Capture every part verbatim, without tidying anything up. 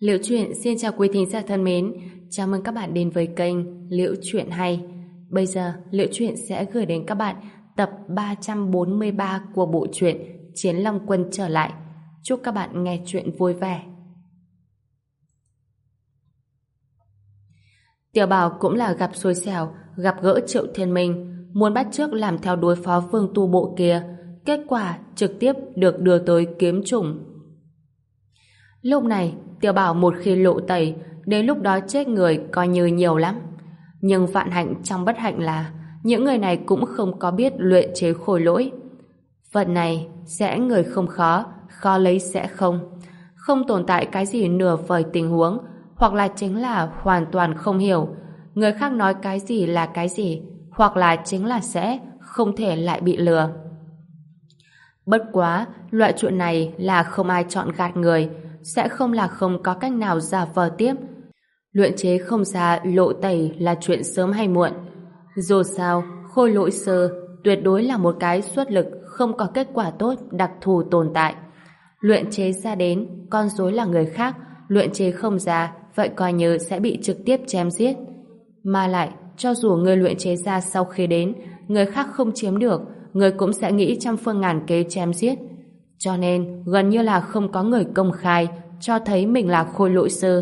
Liễu Chuyện xin chào quý thính giả thân mến, chào mừng các bạn đến với kênh Liễu Chuyện Hay. Bây giờ, Liễu Chuyện sẽ gửi đến các bạn tập ba trăm bốn mươi ba của bộ truyện Chiến Long Quân trở lại. Chúc các bạn nghe chuyện vui vẻ. Tiểu Bảo cũng là gặp xui xẻo, gặp gỡ Triệu Thiên Minh, muốn bắt chước làm theo đối phó Vương Tu Bộ kia, kết quả trực tiếp được đưa tới kiếm chủng. Lúc này, Tiểu Bảo một khi lộ tẩy, đến lúc đó chết người coi như nhiều lắm. Nhưng vạn hạnh trong bất hạnh là những người này cũng không có biết luyện chế khôi lỗi. Vận này sẽ người không khó, khó lấy sẽ không. Không tồn tại cái gì nửa vời tình huống, hoặc là chính là hoàn toàn không hiểu. Người khác nói cái gì là cái gì, hoặc là chính là sẽ không thể lại bị lừa. Bất quá, loại chuyện này là không ai chọn gạt người, sẽ không là không có cách nào giả vờ tiếp. Luyện chế không ra lộ tẩy là chuyện sớm hay muộn. Dù sao, khôi lỗi sư tuyệt đối là một cái xuất lực không có kết quả tốt đặc thù tồn tại. Luyện chế ra đến, con rối là người khác, luyện chế không ra, vậy coi như sẽ bị trực tiếp chém giết. Mà lại, cho dù người luyện chế ra sau khi đến, người khác không chiếm được, người cũng sẽ nghĩ trăm phương ngàn kế chém giết. Cho nên, gần như là không có người công khai cho thấy mình là khôi lỗi sư.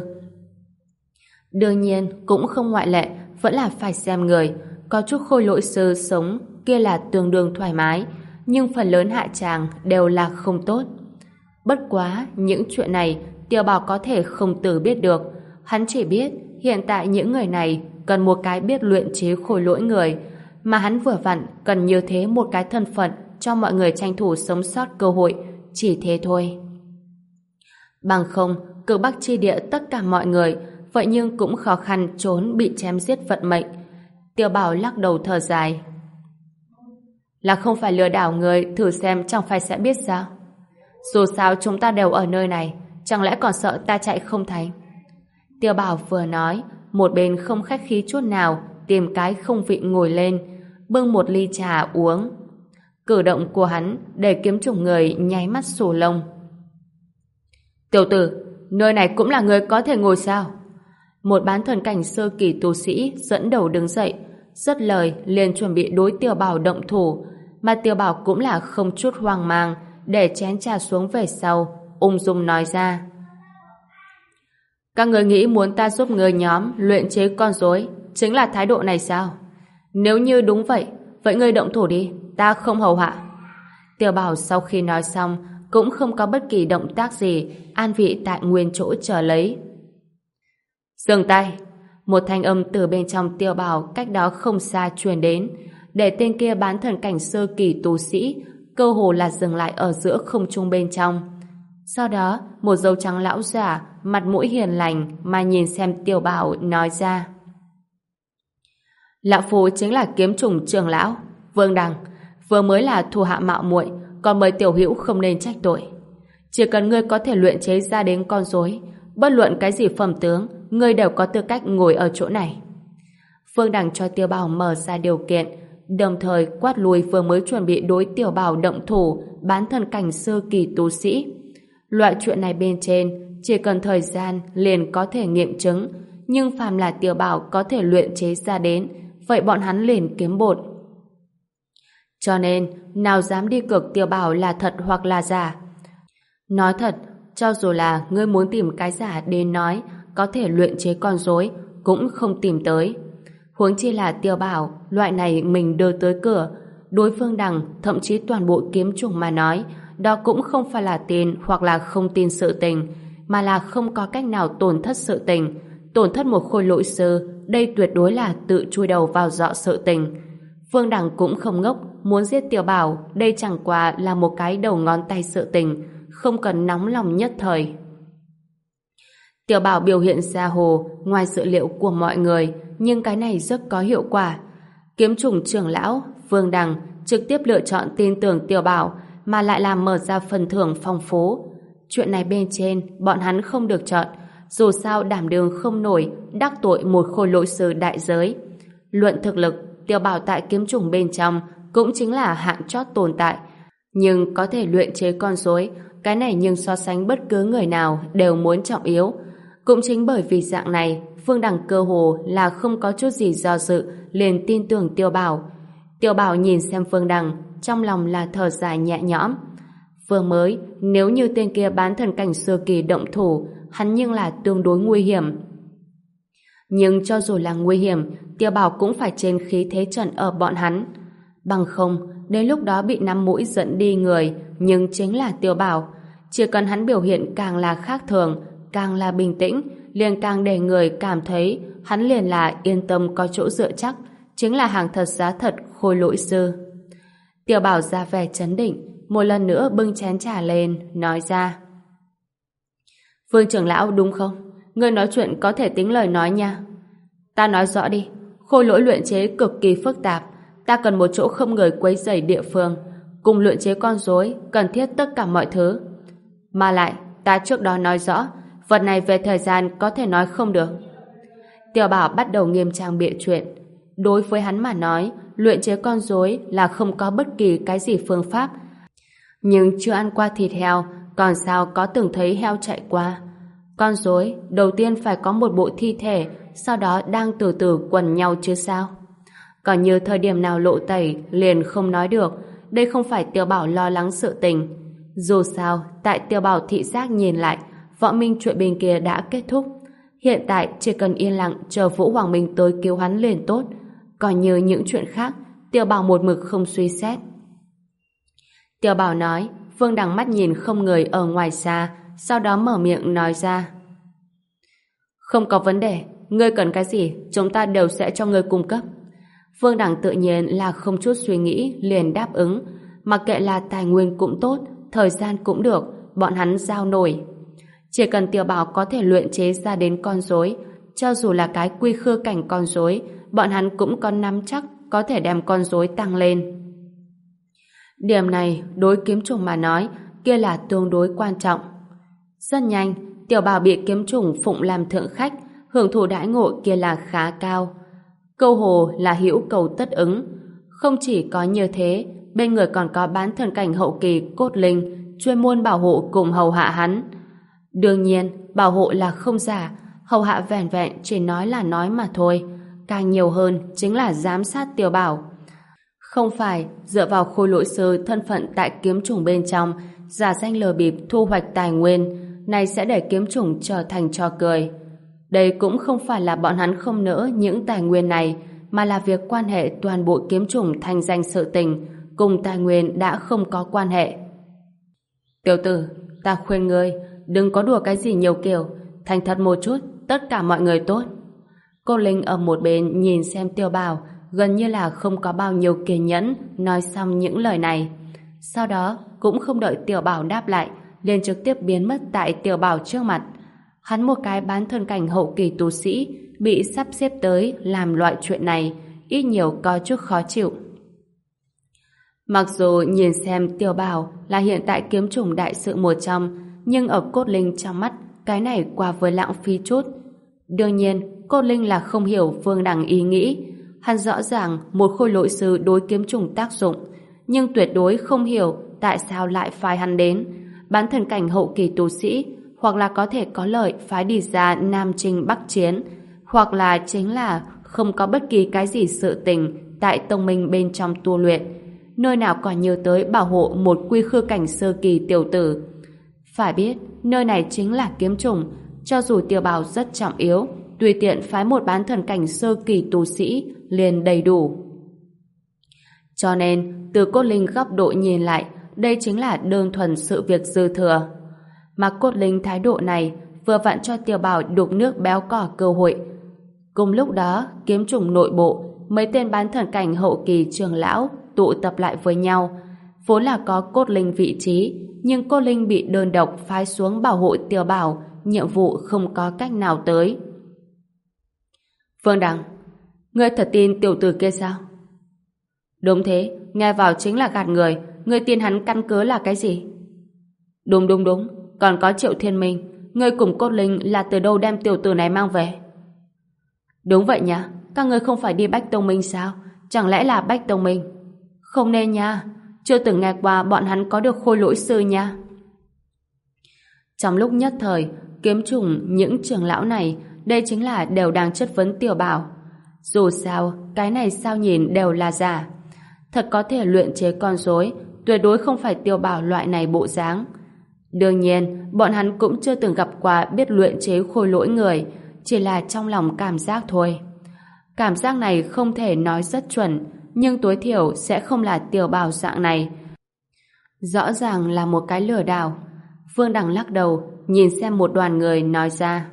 Đương nhiên, cũng không ngoại lệ, vẫn là phải xem người. Có chút khôi lỗi sư sống kia là tương đương thoải mái, nhưng phần lớn hạ tràng đều là không tốt. Bất quá, những chuyện này Tiểu Bảo có thể không tự biết được. Hắn chỉ biết hiện tại những người này cần một cái biết luyện chế khôi lỗi người, mà hắn vừa vặn cần như thế một cái thân phận cho mọi người tranh thủ sống sót cơ hội, chỉ thế thôi. Bằng không, cực Bắc chi địa tất cả mọi người, vậy nhưng cũng khó khăn trốn bị chém giết vận mệnh. Tiểu Bảo lắc đầu thở dài. Là không phải lừa đảo người, thử xem chẳng phải sẽ biết sao. Dù sao chúng ta đều ở nơi này, chẳng lẽ còn sợ ta chạy không thành? Tiểu Bảo vừa nói, một bên không khách khí chút nào, tìm cái không vị ngồi lên, bưng một ly trà uống. Cử động của hắn để kiếm chủng người nháy mắt sù lông. Tiểu tử, nơi này cũng là người có thể ngồi sao? Một bán thần cảnh sơ kỳ tu sĩ dẫn đầu đứng dậy, dứt lời liền chuẩn bị đối Tiểu Bảo động thủ, mà Tiểu Bảo cũng là không chút hoang mang, để chén trà xuống về sau, ung dung nói ra. Các người nghĩ muốn ta giúp người nhóm luyện chế con rối chính là thái độ này sao? Nếu như đúng vậy, vậy ngươi động thủ đi, ta không hầu hạ. Tiểu Bảo sau khi nói xong cũng không có bất kỳ động tác gì, an vị tại nguyên chỗ chờ lấy. Dừng tay! Một thanh âm từ bên trong Tiểu Bảo cách đó không xa truyền đến, để tên kia bán thần cảnh sơ kỳ tu sĩ cơ hồ là dừng lại ở giữa không trung bên trong. Sau đó, một dâu trắng lão giả, mặt mũi hiền lành mà nhìn xem Tiểu Bảo nói ra. Lão phu chính là kiếm chủng trưởng lão Vương Đằng, vừa mới là thủ hạ mạo muội, còn mời tiểu hữu không nên trách tội. Chỉ cần ngươi có thể luyện chế ra đến con rối, bất luận cái gì phẩm tướng, ngươi đều có tư cách ngồi ở chỗ này. Vương Đằng cho Tiểu Bảo mở ra điều kiện, đồng thời quát lùi vừa mới chuẩn bị đối Tiểu Bảo động thủ bán thần cảnh sơ kỳ tu sĩ. Loại chuyện này bên trên chỉ cần thời gian liền có thể nghiệm chứng, nhưng phàm là Tiểu Bảo có thể luyện chế ra đến, vậy bọn hắn liền kiếm bột. Cho nên, nào dám đi cược Tiểu Bảo là thật hoặc là giả. Nói thật, cho dù là ngươi muốn tìm cái giả đến nói có thể luyện chế con rối, cũng không tìm tới. Huống chi là Tiểu Bảo, loại này mình đưa tới cửa, đối phương Đằng, thậm chí toàn bộ kiếm chủng mà nói, đó cũng không phải là tin hoặc là không tin sự tình, mà là không có cách nào tổn thất sự tình. Tổn thất một khôi lỗi sư, đây tuyệt đối là tự chui đầu vào dọ sự tình. Vương Đằng cũng không ngốc, muốn giết Tiểu Bảo, đây chẳng qua là một cái đầu ngón tay sự tình, không cần nóng lòng nhất thời. Tiểu Bảo biểu hiện ra hồ, ngoài dự liệu của mọi người, nhưng cái này rất có hiệu quả. Kiếm chủng trưởng lão, Vương Đằng, trực tiếp lựa chọn tin tưởng Tiểu Bảo, mà lại làm mở ra phần thưởng phong phú. Chuyện này bên trên, bọn hắn không được chọn, dù sao đảm đương không nổi, đắc tội một khôi lỗi sư đại giới. Luận thực lực, Tiểu Bảo tại kiếm chủng bên trong cũng chính là hạng chót tồn tại, nhưng có thể luyện chế con rối, cái này nhưng so sánh bất cứ người nào đều muốn trọng yếu. Cũng chính bởi vì dạng này, Phương Đằng cơ hồ là không có chút gì do dự, liền tin tưởng Tiêu Bảo. Tiêu Bảo nhìn xem Phương Đằng, trong lòng là thở dài nhẹ nhõm. Vừa mới, nếu như tên kia bán thần cảnh sơ kỳ động thủ, hắn nhưng là tương đối nguy hiểm. Nhưng cho dù là nguy hiểm, Tiêu Bảo cũng phải trên khí thế trận ở bọn hắn. Bằng không, đến lúc đó bị năm mũi dẫn đi người, nhưng chính là Tiêu Bảo. Chỉ cần hắn biểu hiện càng là khác thường, càng là bình tĩnh, liền càng để người cảm thấy hắn liền là yên tâm có chỗ dựa chắc, chính là hàng thật giá thật Khôi Lỗi Sư. Tiêu Bảo ra vẻ trấn định, một lần nữa bưng chén trà lên, nói ra. Phương trưởng lão đúng không? Ngươi nói chuyện có thể tính lời nói nha. Ta nói rõ đi, khôi lỗi luyện chế cực kỳ phức tạp, ta cần một chỗ không người quấy rầy địa phương, cùng luyện chế con rối cần thiết tất cả mọi thứ. Mà lại, ta trước đó nói rõ, vật này về thời gian có thể nói không được. Tiểu Bảo bắt đầu nghiêm trang bịa chuyện. Đối với hắn mà nói, luyện chế con rối là không có bất kỳ cái gì phương pháp. Nhưng chưa ăn qua thịt heo, còn sao có từng thấy heo chạy qua. Con rối đầu tiên phải có một bộ thi thể, sau đó đang từ từ quần nhau chứ sao. Còn như thời điểm nào lộ tẩy liền không nói được, đây không phải Tiêu Bảo lo lắng sự tình. Dù sao, tại Tiêu Bảo thị giác nhìn lại, Võ Minh chuyện bên kia đã kết thúc. Hiện tại chỉ cần yên lặng chờ Vũ Hoàng Minh tới cứu hắn liền tốt. Còn như những chuyện khác, Tiêu Bảo một mực không suy xét. Tiêu Bảo nói, Phương Đằng mắt nhìn không người ở ngoài xa, sau đó mở miệng nói ra. Không có vấn đề, ngươi cần cái gì, chúng ta đều sẽ cho ngươi cung cấp. Phương Đằng tự nhiên là không chút suy nghĩ, liền đáp ứng. Mặc kệ là tài nguyên cũng tốt, thời gian cũng được, bọn hắn giao nổi. Chỉ cần Tiêu Bảo có thể luyện chế ra đến con rối, cho dù là cái quy khư cảnh con rối, bọn hắn cũng có nắm chắc có thể đem con rối tăng lên. Điểm này, đối kiếm trùng mà nói, kia là tương đối quan trọng. Rất nhanh, Tiểu Bảo bị kiếm trùng phụng làm thượng khách, hưởng thụ đãi ngộ kia là khá cao. Câu hồ là hữu cầu tất ứng. Không chỉ có như thế, bên người còn có bán thần cảnh hậu kỳ cốt linh, chuyên môn bảo hộ cùng hầu hạ hắn. Đương nhiên, bảo hộ là không giả, hầu hạ vẻn vẹn chỉ nói là nói mà thôi. Càng nhiều hơn chính là giám sát Tiểu Bảo. Không phải dựa vào khôi lỗi sư thân phận tại kiếm trùng bên trong, giả danh lừa bịp thu hoạch tài nguyên, này sẽ để kiếm trùng trở thành trò cười. Đây cũng không phải là bọn hắn không nỡ những tài nguyên này, mà là việc quan hệ toàn bộ kiếm trùng thành danh sự tình, cùng tài nguyên đã không có quan hệ. Tiểu tử, ta khuyên ngươi, đừng có đùa cái gì nhiều kiểu, thành thật một chút, tất cả mọi người tốt. Cô Linh ở một bên nhìn xem Tiêu Bảo, gần như là không có bao nhiêu kiên nhẫn nói xong những lời này. Sau đó, cũng không đợi Tiểu Bảo đáp lại, liền trực tiếp biến mất tại Tiểu Bảo trước mặt. Hắn một cái bán thân cảnh hậu kỳ tu sĩ bị sắp xếp tới làm loại chuyện này, ít nhiều có chút khó chịu. Mặc dù nhìn xem Tiểu Bảo là hiện tại kiếm trùng đại sự một trong, nhưng ở Cốt Linh trong mắt, cái này qua với lãng phí chút. Đương nhiên, Cốt Linh là không hiểu Phương Đằng ý nghĩ. Hắn rõ ràng một khôi lỗi sư đối kiếm trùng tác dụng, nhưng tuyệt đối không hiểu tại sao lại phái hắn đến. Bán thần cảnh hậu kỳ tu sĩ, hoặc là có thể có lợi phái đi ra Nam Chinh Bắc Chiến, hoặc là chính là không có bất kỳ cái gì sự tình tại tông minh bên trong tu luyện, nơi nào còn nhớ tới bảo hộ một quy khư cảnh sơ kỳ tiểu tử. Phải biết, nơi này chính là kiếm trùng, cho dù Tiểu Bảo rất trọng yếu, tùy tiện phái một bán thần cảnh sơ kỳ tu sĩ liền đầy đủ. Cho nên, từ Cốt Linh góc độ nhìn lại, đây chính là đơn thuần sự việc dư thừa. Mà Cốt Linh thái độ này vừa vặn cho Tiểu Bảo đục nước béo cỏ cơ hội. Cùng lúc đó, kiếm trùng nội bộ, mấy tên bán thần cảnh hậu kỳ trưởng lão tụ tập lại với nhau. Vốn là có Cốt Linh vị trí, nhưng Cốt Linh bị đơn độc phái xuống bảo hộ Tiểu Bảo, nhiệm vụ không có cách nào tới. Phương Đằng, ngươi thật tin tiểu tử kia sao? Đúng thế, nghe vào chính là gạt người, ngươi tin hắn căn cứ là cái gì? Đúng đúng đúng, còn có Triệu Thiên Minh, ngươi cùng Cốt Linh là từ đâu đem tiểu tử này mang về? Đúng vậy nha, các ngươi không phải đi Bách Tông Minh sao? Chẳng lẽ là Bách Tông Minh? Không nên nha, chưa từng nghe qua bọn hắn có được khôi lỗi sư nha. Trong lúc nhất thời, kiếm trùng những trưởng lão này, đây chính là đều đang chất vấn Tiểu Bảo. Dù sao, cái này sao nhìn đều là giả. Thật có thể luyện chế con rối, tuyệt đối không phải Tiểu Bảo loại này bộ dáng. Đương nhiên, bọn hắn cũng chưa từng gặp qua biết luyện chế khôi lỗi người, chỉ là trong lòng cảm giác thôi. Cảm giác này không thể nói rất chuẩn, nhưng tối thiểu sẽ không là Tiểu Bảo dạng này. Rõ ràng là một cái lừa đảo. Vương Đằng lắc đầu, nhìn xem một đoàn người nói ra.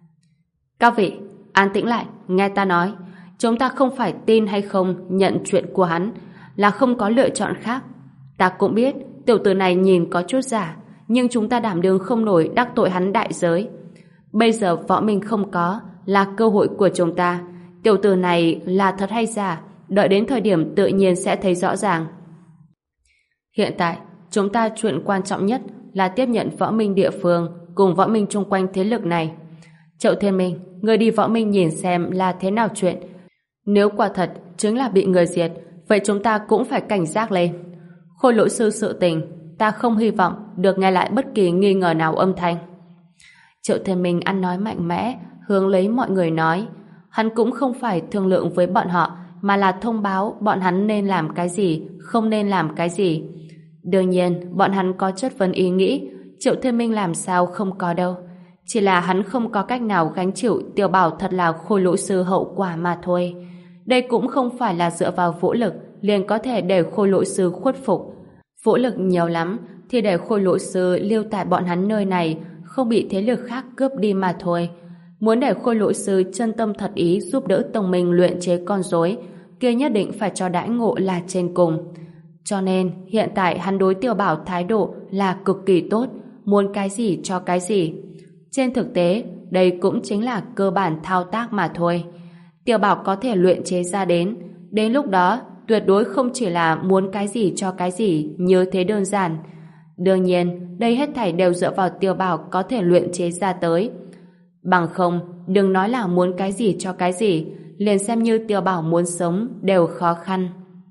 Các vị, an tĩnh lại, nghe ta nói. Chúng ta không phải tin hay không nhận chuyện của hắn, là không có lựa chọn khác. Ta cũng biết tiểu tử này nhìn có chút giả, nhưng chúng ta đảm đương không nổi đắc tội hắn đại giới. Bây giờ võ minh không có, là cơ hội của chúng ta. Tiểu tử này là thật hay giả, đợi đến thời điểm tự nhiên sẽ thấy rõ ràng. Hiện tại, chúng ta chuyện quan trọng nhất là tiếp nhận võ minh địa phương cùng võ minh chung quanh thế lực này. Triệu Thiên Minh, người đi võ minh nhìn xem là thế nào chuyện. Nếu quả thật chính là bị người diệt, vậy chúng ta cũng phải cảnh giác lên. Khôi lỗi sư sự tình, ta không hy vọng được nghe lại bất kỳ nghi ngờ nào âm thanh. Triệu Thiên Minh ăn nói mạnh mẽ, hướng lấy mọi người nói. Hắn cũng không phải thương lượng với bọn họ, mà là thông báo bọn hắn nên làm cái gì, không nên làm cái gì. Đương nhiên, bọn hắn có chất vấn ý nghĩ, Triệu Thiên Minh làm sao không có đâu. Chỉ là hắn không có cách nào gánh chịu Tiểu Bảo thật là khôi lỗi sư hậu quả mà thôi. Đây cũng không phải là dựa vào vũ lực liền có thể để khôi lỗi sư khuất phục. Vũ lực nhiều lắm thì để khôi lỗi sư lưu tại bọn hắn nơi này, không bị thế lực khác cướp đi mà thôi. Muốn để khôi lỗi sư chân tâm thật ý giúp đỡ tông minh luyện chế con rối, kia nhất định phải cho đãi ngộ là trên cùng. Cho nên hiện tại hắn đối Tiểu Bảo thái độ là cực kỳ tốt, muốn cái gì cho cái gì. Trên thực tế, đây cũng chính là cơ bản thao tác mà thôi. Tiểu Bảo có thể luyện chế ra đến, đến lúc đó tuyệt đối không chỉ là muốn cái gì cho cái gì như thế đơn giản. Đương nhiên, đây hết thảy đều dựa vào Tiểu Bảo có thể luyện chế ra tới. Bằng không, đừng nói là muốn cái gì cho cái gì, liền xem như Tiểu Bảo muốn sống đều khó khăn.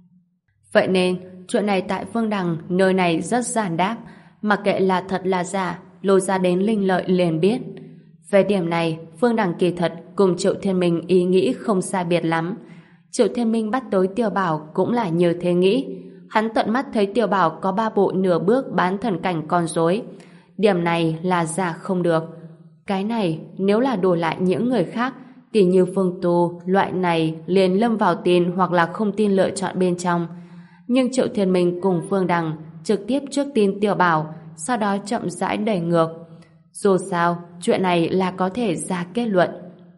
Vậy nên, chuyện này tại Vương Đằng nơi này rất giản đáp, mặc kệ là thật là giả, lôi ra đến linh lợi liền biết. Về điểm này, Vương Đằng kỳ thật cùng Triệu Thiên Minh ý nghĩ không sai biệt lắm. Triệu Thiên Minh bắt tới Tiểu Bảo cũng là như thế nghĩ. Hắn tận mắt thấy Tiểu Bảo có ba bộ nửa bước bán thần cảnh con rối. Điểm này là giả không được. Cái này, nếu là đổi lại những người khác, tỉ như Vương Tu, loại này liền lâm vào tin hoặc là không tin lựa chọn bên trong. Nhưng Triệu Thiên Minh cùng Vương Đằng trực tiếp trước tin Tiểu Bảo, sau đó chậm rãi đẩy ngược. Dù sao, chuyện này là có thể ra kết luận.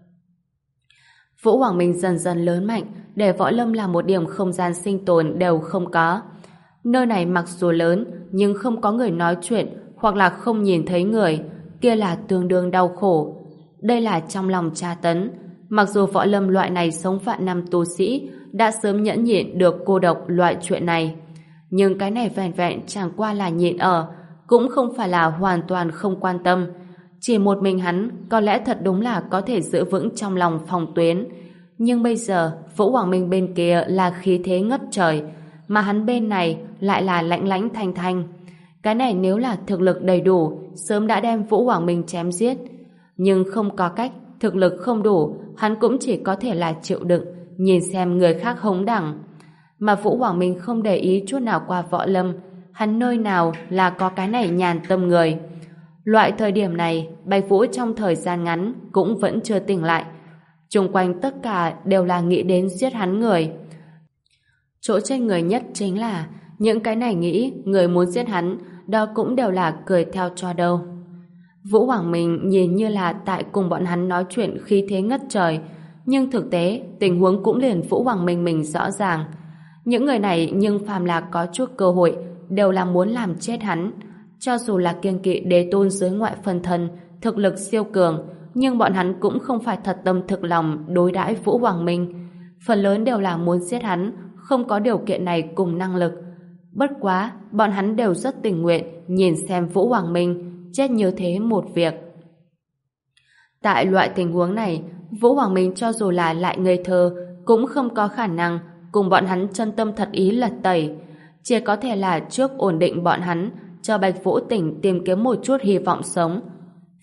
Vũ Hoàng Minh dần dần lớn mạnh, để Võ Lâm là một điểm không gian sinh tồn đều không có. Nơi này mặc dù lớn, nhưng không có người nói chuyện hoặc là không nhìn thấy người, kia là tương đương đau khổ. Đây là trong lòng tra tấn. Mặc dù Võ Lâm loại này sống vạn năm tu sĩ đã sớm nhẫn nhịn được cô độc loại chuyện này, nhưng cái này vẹn vẹn chẳng qua là nhịn ở, cũng không phải là hoàn toàn không quan tâm. Chỉ một mình hắn có lẽ thật đúng là có thể giữ vững trong lòng phòng tuyến. Nhưng bây giờ Vũ Hoàng Minh bên kia là khí thế ngất trời, mà hắn bên này lại là lãnh lãnh thanh thanh. Cái này nếu là thực lực đầy đủ, sớm đã đem Vũ Hoàng Minh chém giết. Nhưng không có cách, thực lực không đủ, hắn cũng chỉ có thể là chịu đựng, nhìn xem người khác hống đẳng. Mà Vũ Hoàng Minh không để ý chút nào qua Võ Lâm, hắn nơi nào là có cái này nhàn tâm người. Loại thời điểm này, Bạch Vũ trong thời gian ngắn cũng vẫn chưa tỉnh lại. Xung quanh tất cả đều là nghĩ đến giết hắn người. Chỗ chết người nhất chính là những cái này nghĩ người muốn giết hắn, đó cũng đều là cười theo cho đâu. Vũ Hoàng Minh nhìn như là tại cùng bọn hắn nói chuyện khí thế ngất trời, nhưng thực tế tình huống cũng liền Vũ Hoàng Minh mình rõ ràng. Những người này nhưng phàm là có chút cơ hội đều là muốn làm chết hắn. Cho dù là kiêng kỵ đế tôn dưới ngoại phân thân, thực lực siêu cường, nhưng bọn hắn cũng không phải thật tâm thực lòng đối đãi Vũ Hoàng Minh. Phần lớn đều là muốn giết hắn, không có điều kiện này cùng năng lực. Bất quá, bọn hắn đều rất tình nguyện nhìn xem Vũ Hoàng Minh chết như thế một việc. Tại loại tình huống này, Vũ Hoàng Minh cho dù là lại ngây thơ, cũng không có khả năng cùng bọn hắn chân tâm thật ý lật tẩy. Chỉ có thể là trước ổn định bọn hắn, cho Bạch Vũ tỉnh tìm kiếm một chút hy vọng sống.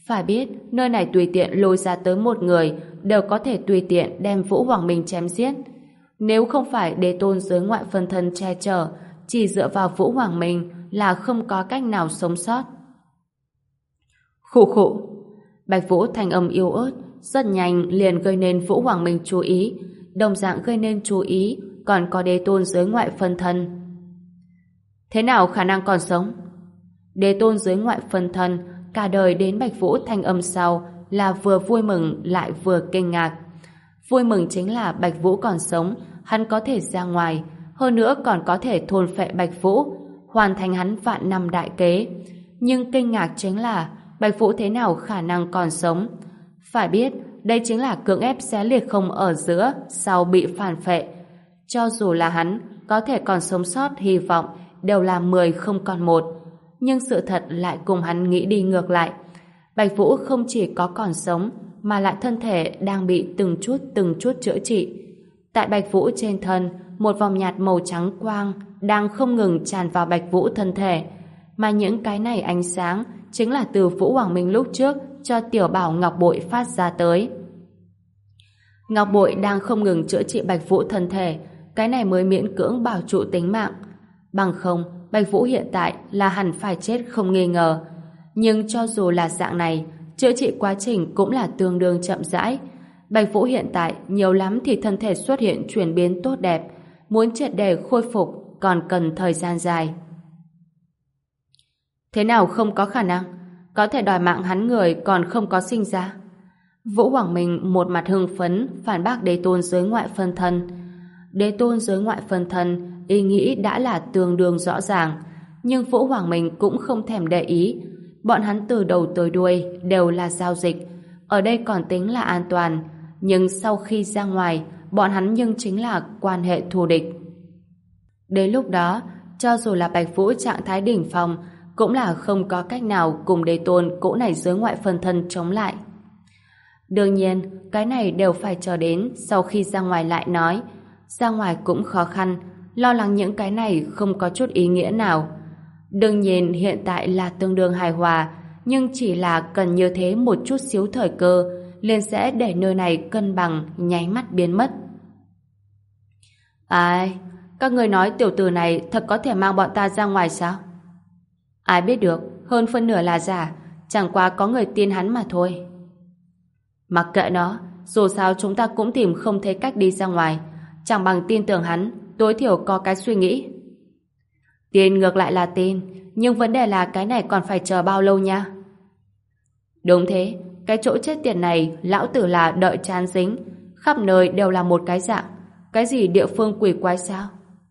Phải biết, nơi này tùy tiện lôi ra tới một người đều có thể tùy tiện đem Vũ Hoàng Minh chém giết. Nếu không phải đế tôn giới ngoại phân thân che chở, chỉ dựa vào Vũ Hoàng Minh là không có cách nào sống sót. Khụ khụ. Bạch Vũ thanh âm yếu ớt, rất nhanh liền gây nên Vũ Hoàng Minh chú ý, đồng dạng gây nên chú ý còn có đế tôn giới ngoại phân thân. Thế nào khả năng còn sống? Đế tôn giới ngoại phân thân cả đời đến Bạch Vũ thanh âm sau là vừa vui mừng lại vừa kinh ngạc. Vui mừng chính là Bạch Vũ còn sống, hắn có thể ra ngoài, hơn nữa còn có thể thôn phệ Bạch Vũ, hoàn thành hắn vạn năm đại kế. Nhưng kinh ngạc chính là Bạch Vũ thế nào khả năng còn sống? Phải biết, đây chính là cưỡng ép xé liệt không ở giữa sau bị phản phệ. Cho dù là hắn có thể còn sống sót, hy vọng đều là mười không còn một. Nhưng sự thật lại cùng hắn nghĩ đi ngược lại. Bạch Vũ không chỉ có còn sống, mà lại thân thể đang bị từng chút từng chút chữa trị. Tại Bạch Vũ trên thân, một vòng nhạt màu trắng quang đang không ngừng tràn vào Bạch Vũ thân thể. Mà những cái này ánh sáng chính là từ Vũ Hoàng Minh lúc trước cho Tiểu Bảo Ngọc Bội phát ra tới. Ngọc Bội đang không ngừng chữa trị Bạch Vũ thân thể, cái này mới miễn cưỡng bảo trụ tính mạng. Bằng không, Bạch Vũ hiện tại là hẳn phải chết không nghi ngờ. Nhưng cho dù là dạng này, chữa trị quá trình cũng là tương đương chậm rãi. Bạch Vũ hiện tại nhiều lắm thì thân thể xuất hiện chuyển biến tốt đẹp, muốn triệt để khôi phục còn cần thời gian dài. Thế nào không có khả năng? Có thể đòi mạng hắn người còn không có sinh ra. Vũ Hoàng Minh một mặt hưng phấn phản bác đế tôn giới ngoại phân thân. Đế tôn giới ngoại phân thân ý nghĩ đã là tương đương rõ ràng, nhưng Vũ Hoàng Minh cũng không thèm để ý. Bọn hắn từ đầu tới đuôi đều là giao dịch, ở đây còn tính là an toàn, nhưng sau khi ra ngoài bọn hắn nhưng chính là quan hệ thù địch. Đến lúc đó, cho dù là Bạch Vũ trạng thái đỉnh phong cũng là không có cách nào cùng đế tôn cỗ này giới ngoại phân thân chống lại. Đương nhiên, cái này đều phải chờ đến sau khi ra ngoài lại nói. Ra ngoài cũng khó khăn, lo lắng những cái này không có chút ý nghĩa nào. Đương nhiên hiện tại là tương đương hài hòa, nhưng chỉ là cần như thế một chút xíu thời cơ, liền sẽ để nơi này cân bằng nháy mắt biến mất. Ai? Các người nói tiểu tử này thật có thể mang bọn ta ra ngoài sao? Ai biết được, hơn phân nửa là giả, chẳng qua có người tin hắn mà thôi. Mặc kệ nó, dù sao chúng ta cũng tìm không thấy cách đi ra ngoài, chẳng bằng tin tưởng hắn, tối thiểu có cái suy nghĩ. Tin ngược lại là tin, nhưng vấn đề là cái này còn phải chờ bao lâu nha? Đúng thế, cái chỗ chết tiệt này lão tử là đợi chán dính, khắp nơi đều là một cái dạng, cái gì địa phương quỷ quái sao?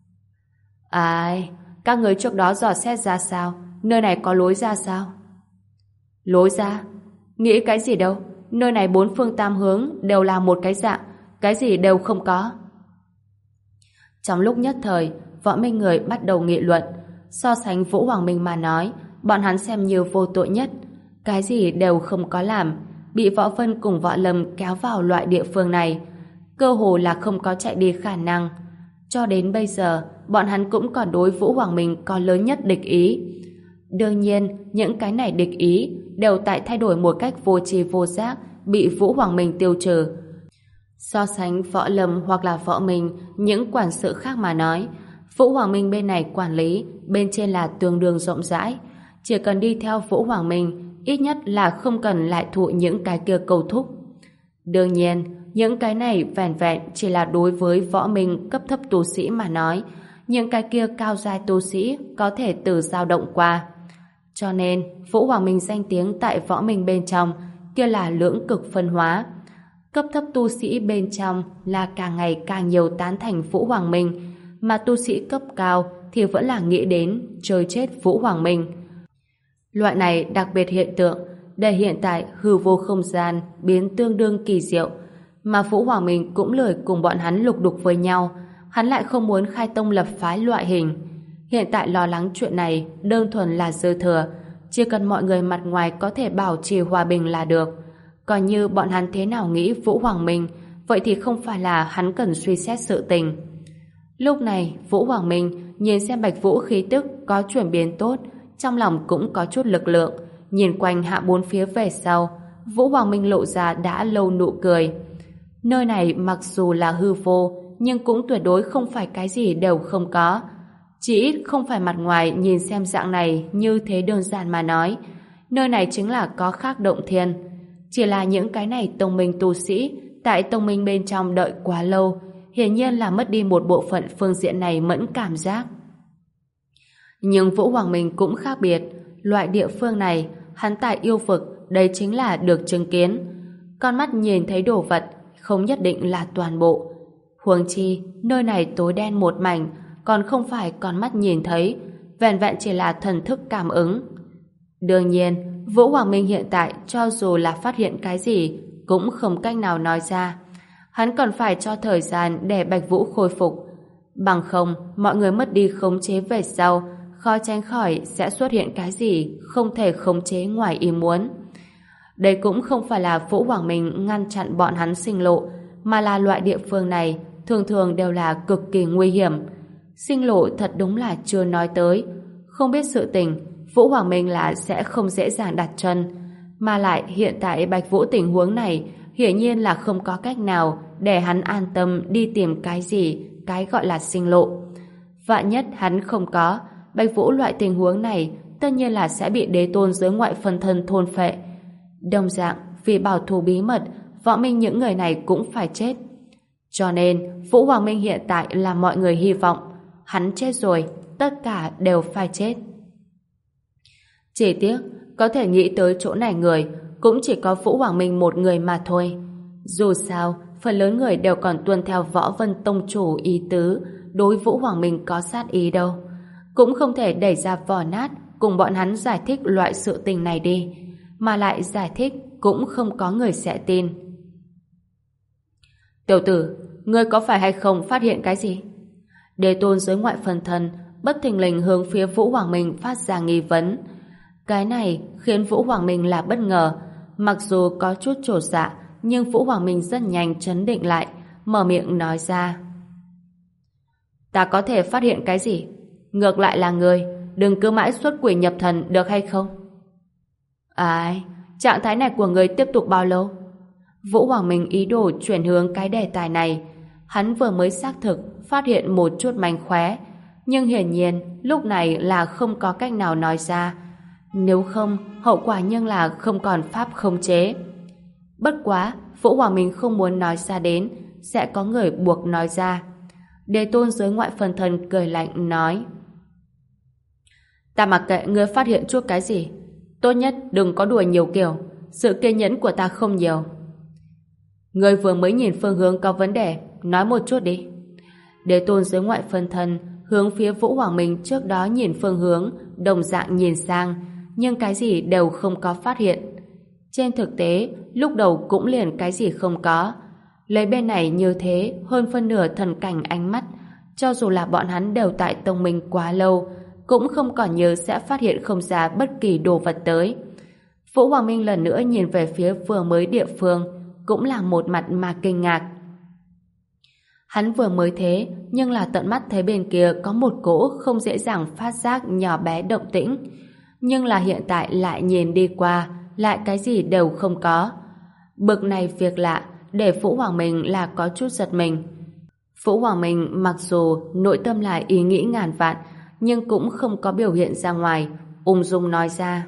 Ai, các người trước đó dò xét ra sao? Nơi này có lối ra sao? Lối ra? Nghĩ cái gì đâu, nơi này bốn phương tam hướng đều là một cái dạng, cái gì đều không có. Trong lúc nhất thời, Võ Minh người bắt đầu nghị luận. So sánh Vũ Hoàng Minh mà nói, bọn hắn xem như vô tội nhất, cái gì đều không có làm, bị Võ Vân cùng Võ Lâm kéo vào loại địa phương này, cơ hồ là không có chạy đi khả năng. Cho đến bây giờ, bọn hắn cũng còn đối Vũ Hoàng Minh có lớn nhất địch ý. Đương nhiên, những cái này địch ý đều tại thay đổi một cách vô tri vô giác, bị Vũ Hoàng Minh tiêu trừ. So sánh Võ Lâm hoặc là Võ Minh, những quản sự khác mà nói, Vũ Hoàng Minh bên này quản lý, bên trên là tương đương rộng rãi. Chỉ cần đi theo Vũ Hoàng Minh, ít nhất là không cần lại thụ những cái kia cầu thúc. Đương nhiên, những cái này vẹn vẹn chỉ là đối với Võ Minh cấp thấp tu sĩ mà nói, những cái kia cao giai tu sĩ có thể từ dao động qua. Cho nên, Vũ Hoàng Minh danh tiếng tại Võ Minh bên trong kia là lưỡng cực phân hóa. Cấp thấp tu sĩ bên trong là càng ngày càng nhiều tán thành Vũ Hoàng Minh, mà tu sĩ cấp cao thì vẫn là nghĩ đến chơi chết Vũ Hoàng Minh. Loại này đặc biệt hiện tượng để hiện tại hư vô không gian biến tương đương kỳ diệu, mà Vũ Hoàng Minh cũng lười cùng bọn hắn lục đục với nhau, hắn lại không muốn khai tông lập phái loại hình. Hiện tại lo lắng chuyện này đơn thuần là dư thừa, chỉ cần mọi người mặt ngoài có thể bảo trì hòa bình là được. Còn như bọn hắn thế nào nghĩ Vũ Hoàng Minh, vậy thì không phải là hắn cần suy xét sự tình. Lúc này, Vũ Hoàng Minh nhìn xem Bạch Vũ khí tức có chuyển biến tốt, trong lòng cũng có chút lực lượng, nhìn quanh hạ bốn phía về sau, Vũ Hoàng Minh lộ ra đã lâu nụ cười. Nơi này mặc dù là hư vô, nhưng cũng tuyệt đối không phải cái gì đều không có. Chỉ ít không phải mặt ngoài nhìn xem dạng này như thế đơn giản mà nói. Nơi này chính là có khác động thiên. Chỉ là những cái này tông minh tu sĩ tại tông minh bên trong đợi quá lâu, hiển nhiên là mất đi một bộ phận phương diện này mẫn cảm giác. Nhưng Vũ Hoàng Minh cũng khác biệt. Loại địa phương này, hắn tại yêu vực, đây chính là được chứng kiến. Con mắt nhìn thấy đồ vật, không nhất định là toàn bộ. Huống chi, nơi này tối đen một mảnh, còn không phải con mắt nhìn thấy, vẹn vẹn chỉ là thần thức cảm ứng. Đương nhiên, Vũ Hoàng Minh hiện tại cho dù là phát hiện cái gì, cũng không cách nào nói ra. Hắn còn phải cho thời gian để Bạch Vũ khôi phục. Bằng không, mọi người mất đi khống chế về sau, khó tránh khỏi sẽ xuất hiện cái gì không thể khống chế ngoài ý muốn. Đây cũng không phải là Vũ Hoàng Minh ngăn chặn bọn hắn sinh lộ, mà là loại địa phương này thường thường đều là cực kỳ nguy hiểm. Sinh lộ thật đúng là chưa nói tới. Không biết sự tình, Vũ Hoàng Minh là sẽ không dễ dàng đặt chân. Mà lại hiện tại Bạch Vũ tình huống này hiển nhiên là không có cách nào để hắn an tâm đi tìm cái gì, cái gọi là sinh lộ. Vạn nhất hắn không có, Bạch Vũ loại tình huống này tất nhiên là sẽ bị đế tôn giới ngoại phân thân thôn phệ. Đồng dạng, vì bảo thủ bí mật, Võ Minh những người này cũng phải chết. Cho nên, Vũ Hoàng Minh hiện tại là mọi người hy vọng. Hắn chết rồi, tất cả đều phải chết. Chỉ tiếc, có thể nghĩ tới chỗ này người, cũng chỉ có Vũ Hoàng Minh một người mà thôi. Dù sao, phần lớn người đều còn tuân theo Võ Vân Tông chủ ý tứ, đối Vũ Hoàng Minh có sát ý đâu. Cũng không thể đẩy ra vò nát cùng bọn hắn giải thích loại sự tình này đi, mà lại giải thích cũng không có người sẽ tin. Tiểu tử, ngươi có phải hay không phát hiện cái gì? Đế tôn giới ngoại phần thân bất thình lình hướng phía Vũ Hoàng Minh phát ra nghi vấn. Cái này khiến Vũ Hoàng Minh là bất ngờ. Mặc dù có chút chột dạ, nhưng Vũ Hoàng Minh rất nhanh trấn định lại, mở miệng nói ra. Ta có thể phát hiện cái gì? Ngược lại là ngươi, đừng cứ mãi xuất quỷ nhập thần được hay không? Ai, trạng thái này của ngươi tiếp tục bao lâu? Vũ Hoàng Minh ý đồ chuyển hướng cái đề tài này. Hắn vừa mới xác thực phát hiện một chút manh khóe, nhưng hiển nhiên lúc này là không có cách nào nói ra. Nếu không, hậu quả nhưng là không còn pháp khống chế. Bất quá, Vũ Hoàng Minh không muốn nói ra đến, sẽ có người buộc nói ra. Đế tôn giới ngoại phần thân cười lạnh nói: Ta mặc kệ ngươi phát hiện chút cái gì, tốt nhất đừng có đùa nhiều kiểu, sự kiên nhẫn của ta không nhiều. Ngươi vừa mới nhìn phương hướng có vấn đề, nói một chút đi. Đế tôn giới ngoại phân thân hướng phía Vũ Hoàng Minh trước đó nhìn phương hướng, đồng dạng nhìn sang, nhưng cái gì đều không có phát hiện. Trên thực tế, lúc đầu cũng liền cái gì không có. Lấy bên này như thế, hơn phân nửa thần cảnh ánh mắt, cho dù là bọn hắn đều tại tông minh quá lâu, cũng không còn nhớ sẽ phát hiện không ra bất kỳ đồ vật tới. Vũ Hoàng Minh lần nữa nhìn về phía vừa mới địa phương, cũng là một mặt mà kinh ngạc. Hắn vừa mới thế, nhưng là tận mắt thấy bên kia có một cỗ không dễ dàng phát giác nhỏ bé động tĩnh. Nhưng là hiện tại lại nhìn đi qua, lại cái gì đều không có. Bực này việc lạ, để Vũ Hoàng Minh là có chút giật mình. Vũ Hoàng Minh mặc dù nội tâm lại ý nghĩ ngàn vạn, nhưng cũng không có biểu hiện ra ngoài, ung dung nói ra.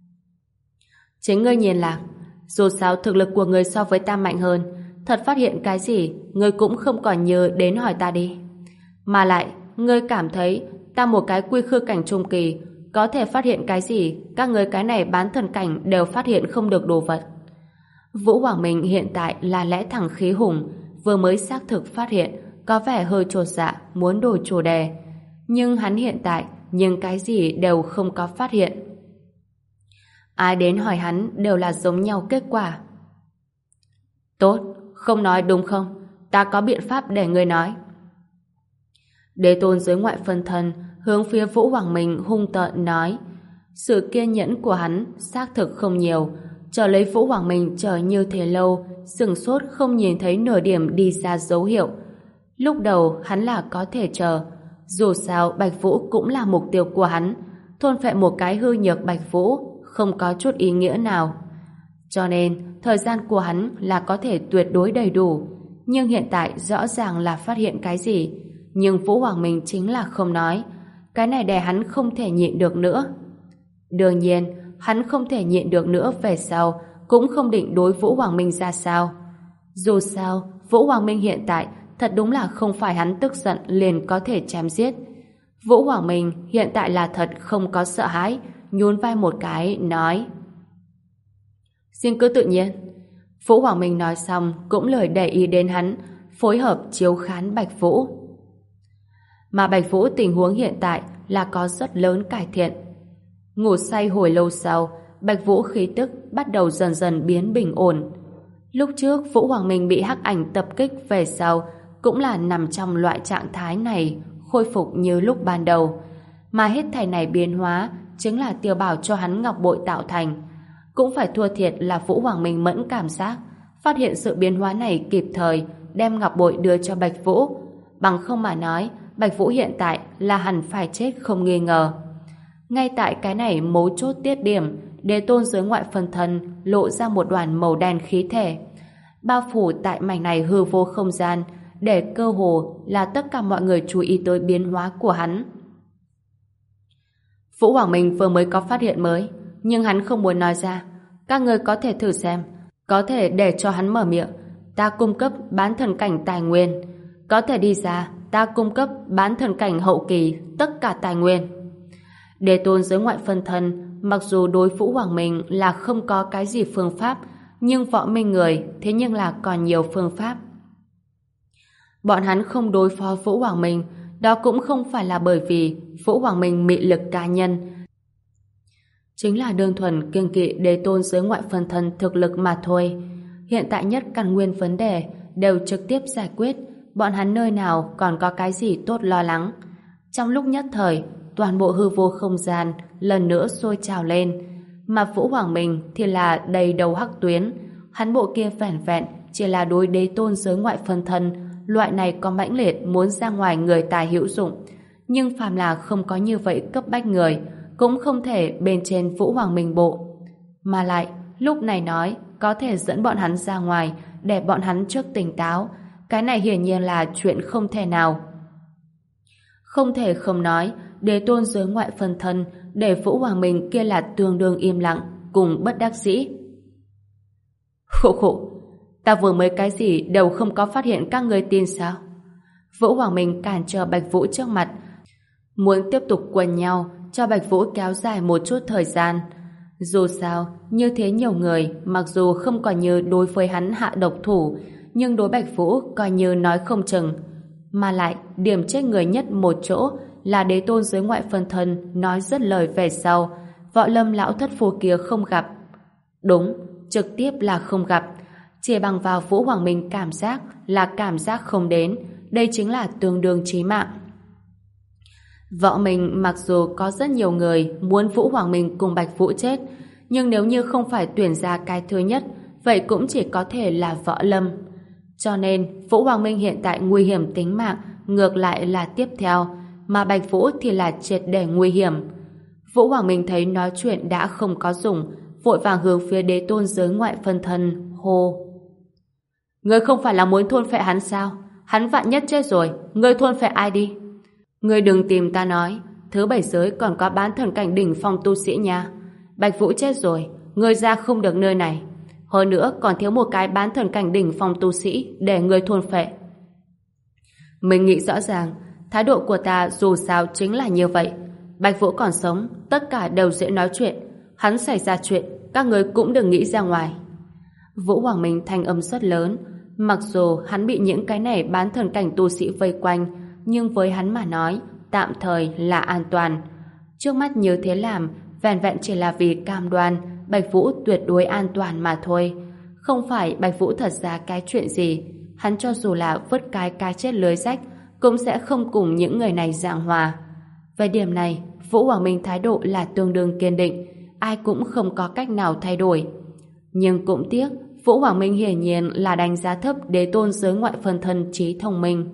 Chính ngươi nhìn Lạc, dù sao thực lực của ngươi so với ta mạnh hơn, thật phát hiện cái gì, ngươi cũng không còn nhớ đến hỏi ta đi. Mà lại, ngươi cảm thấy ta một cái quy khư cảnh trung kỳ, có thể phát hiện cái gì, các ngươi cái này bán thần cảnh đều phát hiện không được đồ vật. Vũ Hoàng Minh hiện tại là lẽ thẳng khí hùng, vừa mới xác thực phát hiện, có vẻ hơi chột dạ, muốn đổi chủ đề. Nhưng hắn hiện tại, nhưng cái gì đều không có phát hiện. Ai đến hỏi hắn đều là giống nhau kết quả. Tốt, không nói đúng không? Ta có biện pháp để ngươi nói. Đế tôn giới ngoại phân thân hướng phía Vũ Hoàng Minh hung tợn nói. Sự kiên nhẫn của hắn xác thực không nhiều, chờ lấy Vũ Hoàng Minh chờ như thế lâu, sừng sốt không nhìn thấy nửa điểm đi ra dấu hiệu. Lúc đầu hắn là có thể chờ, dù sao Bạch Vũ cũng là mục tiêu của hắn, thôn phệ một cái hư nhược Bạch Vũ không có chút ý nghĩa nào. Cho nên, thời gian của hắn là có thể tuyệt đối đầy đủ. Nhưng hiện tại rõ ràng là phát hiện cái gì. Nhưng Vũ Hoàng Minh chính là không nói. Cái này để hắn không thể nhịn được nữa. Đương nhiên, hắn không thể nhịn được nữa về sau, cũng không định đối Vũ Hoàng Minh ra sao. Dù sao, Vũ Hoàng Minh hiện tại thật đúng là không phải hắn tức giận liền có thể chém giết. Vũ Hoàng Minh hiện tại là thật không có sợ hãi, nhún vai một cái, nói: xin cứ tự nhiên. Vũ Hoàng Minh nói xong cũng lời để ý đến hắn, phối hợp chiếu khán Bạch Vũ. Mà Bạch Vũ tình huống hiện tại là có rất lớn cải thiện. Ngủ say hồi lâu sau, Bạch Vũ khí tức bắt đầu dần dần biến bình ổn. Lúc trước Vũ Hoàng Minh bị hắc ảnh tập kích về sau cũng là nằm trong loại trạng thái này, khôi phục như lúc ban đầu. Mà hết thảy này biến hóa chính là Tiêu Bảo cho hắn ngọc bội tạo thành. Cũng phải thua thiệt là Vũ Hoàng Minh mẫn cảm giác, phát hiện sự biến hóa này kịp thời, đem ngọc bội đưa cho Bạch Vũ. Bằng không mà nói, Bạch Vũ hiện tại là hẳn phải chết không nghi ngờ. Ngay tại cái này mấu chốt tiết điểm, Đế Tôn dưới ngoại phân thân lộ ra một đoàn màu đen khí thể, bao phủ tại mảnh này hư vô không gian, để cơ hồ là tất cả mọi người chú ý tới biến hóa của hắn. Vũ Hoàng Minh vừa mới có phát hiện mới, nhưng hắn không muốn nói ra. Các người có thể thử xem, có thể để cho hắn mở miệng. Ta cung cấp bán thần cảnh tài nguyên, có thể đi ra. Ta cung cấp bán thần cảnh hậu kỳ tất cả tài nguyên. Đế Tôn dưới ngoại phân thân mặc dù đối Vũ Hoàng Minh là không có cái gì phương pháp, nhưng võ minh người thế nhưng là còn nhiều phương pháp. Bọn hắn không đối phó Vũ Hoàng Minh, đó cũng không phải là bởi vì Vũ Hoàng Minh mị lực cá nhân, chính là đơn thuần kiêng kỵ Đế Tôn dưới ngoại phân thân thực lực mà thôi. Hiện tại nhất căn nguyên vấn đề đều trực tiếp giải quyết, bọn hắn nơi nào còn có cái gì tốt lo lắng. Trong lúc nhất thời, toàn bộ hư vô không gian lần nữa sôi trào lên, mà Vũ Hoàng Minh thì là đầy đầu hắc tuyến. Hắn bộ kia vẻn vẹn chỉ là đối Đế Tôn giới ngoại phân thân, loại này có mãnh liệt muốn ra ngoài người tài hữu dụng, nhưng phàm là không có như vậy cấp bách người cũng không thể bên trên Vũ Hoàng Minh bộ. Mà lại lúc này nói có thể dẫn bọn hắn ra ngoài để bọn hắn trước tỉnh táo, cái này hiển nhiên là chuyện không thể nào. Không thể không nói, Đế Tôn giới ngoại phân thân để Vũ Hoàng Minh kia là tương đương im lặng cùng bất đắc dĩ. Khổ khổ, ta vừa mới cái gì đều không có phát hiện, các ngươi tin sao? Vũ Hoàng Minh cản trở Bạch Vũ trước mặt, muốn tiếp tục quần nhau cho Bạch Vũ kéo dài một chút thời gian. Dù sao, như thế nhiều người mặc dù không còn như đối với hắn hạ độc thủ, nhưng đối Bạch Vũ coi như nói không chừng. Mà lại, điểm chết người nhất một chỗ là Đế Tôn dưới ngoại phân thân nói rất lời về sau, Võ Lâm lão thất phu kia không gặp. Đúng, trực tiếp là không gặp. Chỉ bằng vào Vũ Hoàng Minh cảm giác là cảm giác không đến, đây chính là tương đương chí mạng. Võ Minh mặc dù có rất nhiều người muốn Vũ Hoàng Minh cùng Bạch Vũ chết, nhưng nếu như không phải tuyển ra cái thứ nhất, vậy cũng chỉ có thể là Võ Lâm. Cho nên, Vũ Hoàng Minh hiện tại nguy hiểm tính mạng, ngược lại là tiếp theo, mà Bạch Vũ thì là triệt để nguy hiểm. Vũ Hoàng Minh thấy nói chuyện đã không có dùng, vội vàng hướng phía Đế Tôn giới ngoại phân thân, hô. Ngươi không phải là muốn thôn phệ hắn sao? Hắn vạn nhất chết rồi, ngươi thôn phệ ai đi? Ngươi đừng tìm ta nói, thứ bảy giới còn có bán thần cảnh đỉnh phong tu sĩ nha. Bạch Vũ chết rồi, ngươi ra không được nơi này. Hơn nữa còn thiếu một cái bán thần cảnh đỉnh phong tu sĩ để ngươi thôn phệ. Mình nghĩ rõ ràng, thái độ của ta dù sao chính là như vậy. Bạch Vũ còn sống, tất cả đều dễ nói chuyện. Hắn xảy ra chuyện, các ngươi cũng đừng nghĩ ra ngoài. Vũ Hoàng Minh thanh âm rất lớn, mặc dù hắn bị những cái này bán thần cảnh tu sĩ vây quanh, nhưng với hắn mà nói, tạm thời là an toàn. Trước mắt như thế làm, vẹn vẹn chỉ là vì cam đoan Bạch Vũ tuyệt đối an toàn mà thôi. Không phải Bạch Vũ thật ra cái chuyện gì, hắn cho dù là vứt cái cái chết lưới rách, cũng sẽ không cùng những người này giảng hòa. Về điểm này, Vũ Hoàng Minh thái độ là tương đương kiên định, ai cũng không có cách nào thay đổi. Nhưng cũng tiếc, Vũ Hoàng Minh hiển nhiên là đánh giá thấp Đế Tôn giới ngoại phân thân trí thông minh.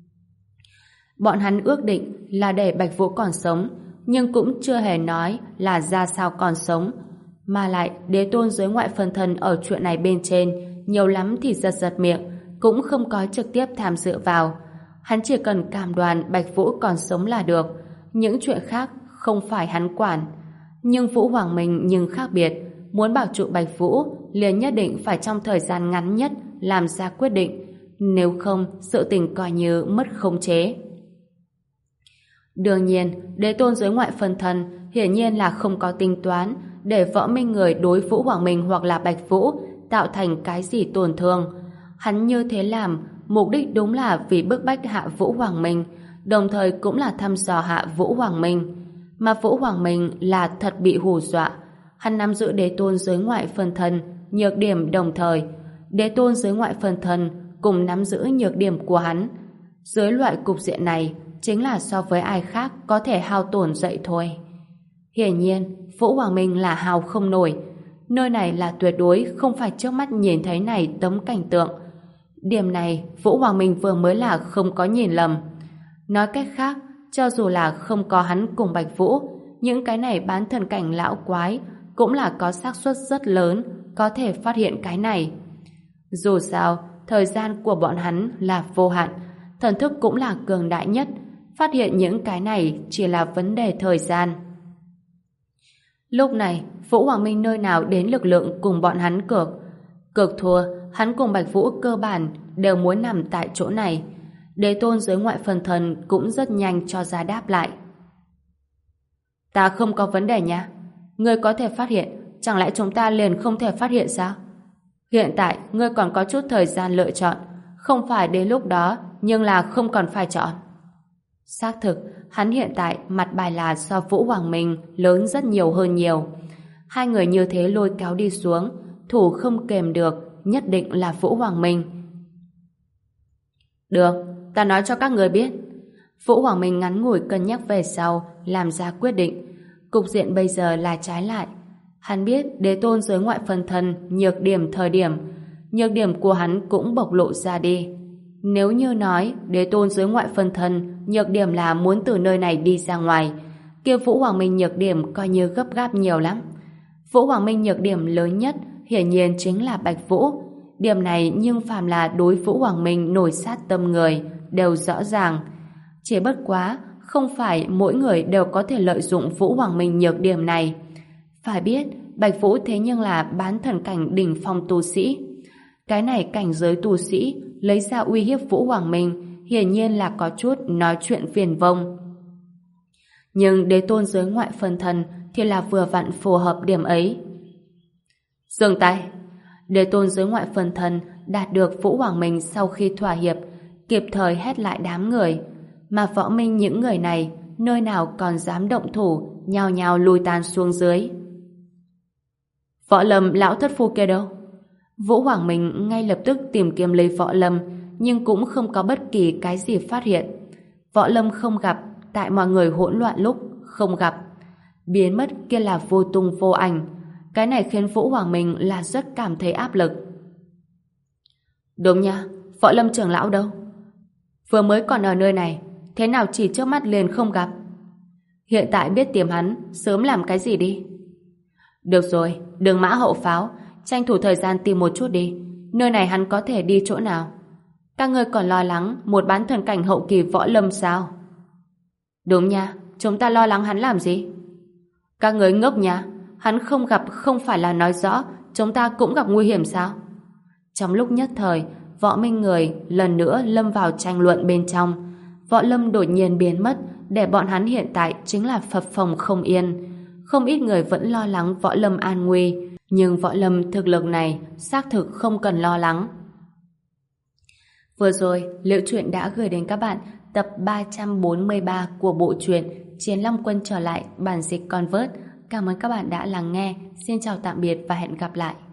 Bọn hắn ước định là để Bạch Vũ còn sống, nhưng cũng chưa hề nói là ra sao còn sống. Mà lại đế tôn giới ngoại phân thân ở chuyện này bên trên nhiều lắm thì giật giật miệng, cũng không có trực tiếp tham dự vào. Hắn chỉ cần cam đoan Bạch Vũ còn sống là được, những chuyện khác không phải hắn quản. Nhưng Vũ Hoàng Minh nhưng khác biệt, muốn bảo trụ Bạch Vũ liền nhất định phải trong thời gian ngắn nhất làm ra quyết định, nếu không sự tình coi như mất khống chế. Đương nhiên, đế tôn giới ngoại phân thân hiển nhiên là không có tính toán để Võ Minh Người đối Vũ Hoàng Minh hoặc là Bạch Vũ tạo thành cái gì tổn thương. Hắn như thế làm, mục đích đúng là vì bức bách hạ Vũ Hoàng Minh, đồng thời cũng là thăm dò hạ Vũ Hoàng Minh. Mà Vũ Hoàng Minh là thật bị hù dọa. Hắn nắm giữ đế tôn giới ngoại phân thân, nhược điểm đồng thời. Đế tôn giới ngoại phân thân cùng nắm giữ nhược điểm của hắn. Dưới loại cục diện này, chính là so với ai khác có thể hao tổn dậy thôi. Hiển nhiên, Vũ Hoàng Minh là hao không nổi. Nơi này là tuyệt đối không phải trước mắt nhìn thấy này tấm cảnh tượng. Điểm này, Vũ Hoàng Minh vừa mới là không có nhìn lầm. Nói cách khác, cho dù là không có hắn cùng Bạch Vũ, những cái này bán thần cảnh lão quái cũng là có xác suất rất lớn có thể phát hiện cái này. Dù sao, thời gian của bọn hắn là vô hạn, thần thức cũng là cường đại nhất, phát hiện những cái này chỉ là vấn đề thời gian. Lúc này, Vũ Hoàng Minh nơi nào đến lực lượng cùng bọn hắn cược. Cược thua, hắn cùng Bạch Vũ cơ bản đều muốn nằm tại chỗ này. Đế tôn giới ngoại phân thân cũng rất nhanh cho ra đáp lại. Ta không có vấn đề nha. Ngươi có thể phát hiện, chẳng lẽ chúng ta liền không thể phát hiện sao? Hiện tại, ngươi còn có chút thời gian lựa chọn, không phải đến lúc đó, nhưng là không còn phải chọn. Xác thực, hắn hiện tại mặt bài là so Vũ Hoàng Minh lớn rất nhiều hơn nhiều. Hai người như thế lôi kéo đi xuống, thủ không kềm được, nhất định là Vũ Hoàng Minh. Được, ta nói cho các người biết. Vũ Hoàng Minh ngắn ngủi cân nhắc về sau, làm ra quyết định. Cục diện bây giờ là trái lại. Hắn biết đế tôn giới ngoại phân thân nhược điểm thời điểm, nhược điểm của hắn cũng bộc lộ ra đi. Nếu như nói đế tôn giới ngoại phân thân nhược điểm là muốn từ nơi này đi ra ngoài, kia Vũ Hoàng Minh nhược điểm coi như gấp gáp nhiều lắm. Vũ Hoàng Minh nhược điểm lớn nhất hiển nhiên chính là Bạch Vũ. Điểm này nhưng phàm là đối Vũ Hoàng Minh nổi sát tâm người đều rõ ràng. Chỉ bất quá không phải mỗi người đều có thể lợi dụng Vũ Hoàng Minh nhược điểm này. Phải biết Bạch Vũ thế nhưng là bán thần cảnh đỉnh phong tu sĩ. Cái này cảnh giới tu sĩ lấy ra uy hiếp Vũ Hoàng Minh hiển nhiên là có chút nói chuyện viển vông. Nhưng đế tôn giới ngoại phân thân thì là vừa vặn phù hợp điểm ấy. Dừng tay! Đế tôn giới ngoại phân thân đạt được Vũ Hoàng Minh sau khi thỏa hiệp, kịp thời hét lại đám người. Mà Võ Minh những người này nơi nào còn dám động thủ, nhao nhao lùi tan xuống dưới. Võ Lâm lão thất phu kia đâu? Vũ Hoàng Minh ngay lập tức tìm kiếm lấy Võ Lâm, nhưng cũng không có bất kỳ cái gì phát hiện. Võ Lâm không gặp, tại mọi người hỗn loạn lúc không gặp. Biến mất kia là vô tung vô ảnh. Cái này khiến Vũ Hoàng Minh là rất cảm thấy áp lực. Đúng nha, Võ Lâm trưởng lão đâu? Vừa mới còn ở nơi này, thế nào chỉ trước mắt liền không gặp? Hiện tại biết tìm hắn, sớm làm cái gì đi. Được rồi, đừng mã hậu pháo, tranh thủ thời gian tìm một chút đi. Nơi này hắn có thể đi chỗ nào? Các ngươi còn lo lắng một bán thần cảnh hậu kỳ Võ Lâm sao? Đúng nha, chúng ta lo lắng hắn làm gì? Các ngươi ngốc nha, hắn không gặp không phải là nói rõ chúng ta cũng gặp nguy hiểm sao? Trong lúc nhất thời, Võ Minh người lần nữa lâm vào tranh luận bên trong. Võ Lâm đột nhiên biến mất, để bọn hắn hiện tại chính là phập phồng không yên. Không ít người vẫn lo lắng Võ Lâm an nguy, nhưng Võ Lâm thực lực này xác thực không cần lo lắng. Vừa rồi, Liễu Chuyện đã gửi đến các bạn tập ba trăm bốn mươi ba của bộ truyện Chiến Long Quân trở lại bản dịch Convert. Cảm ơn các bạn đã lắng nghe. Xin chào tạm biệt và hẹn gặp lại.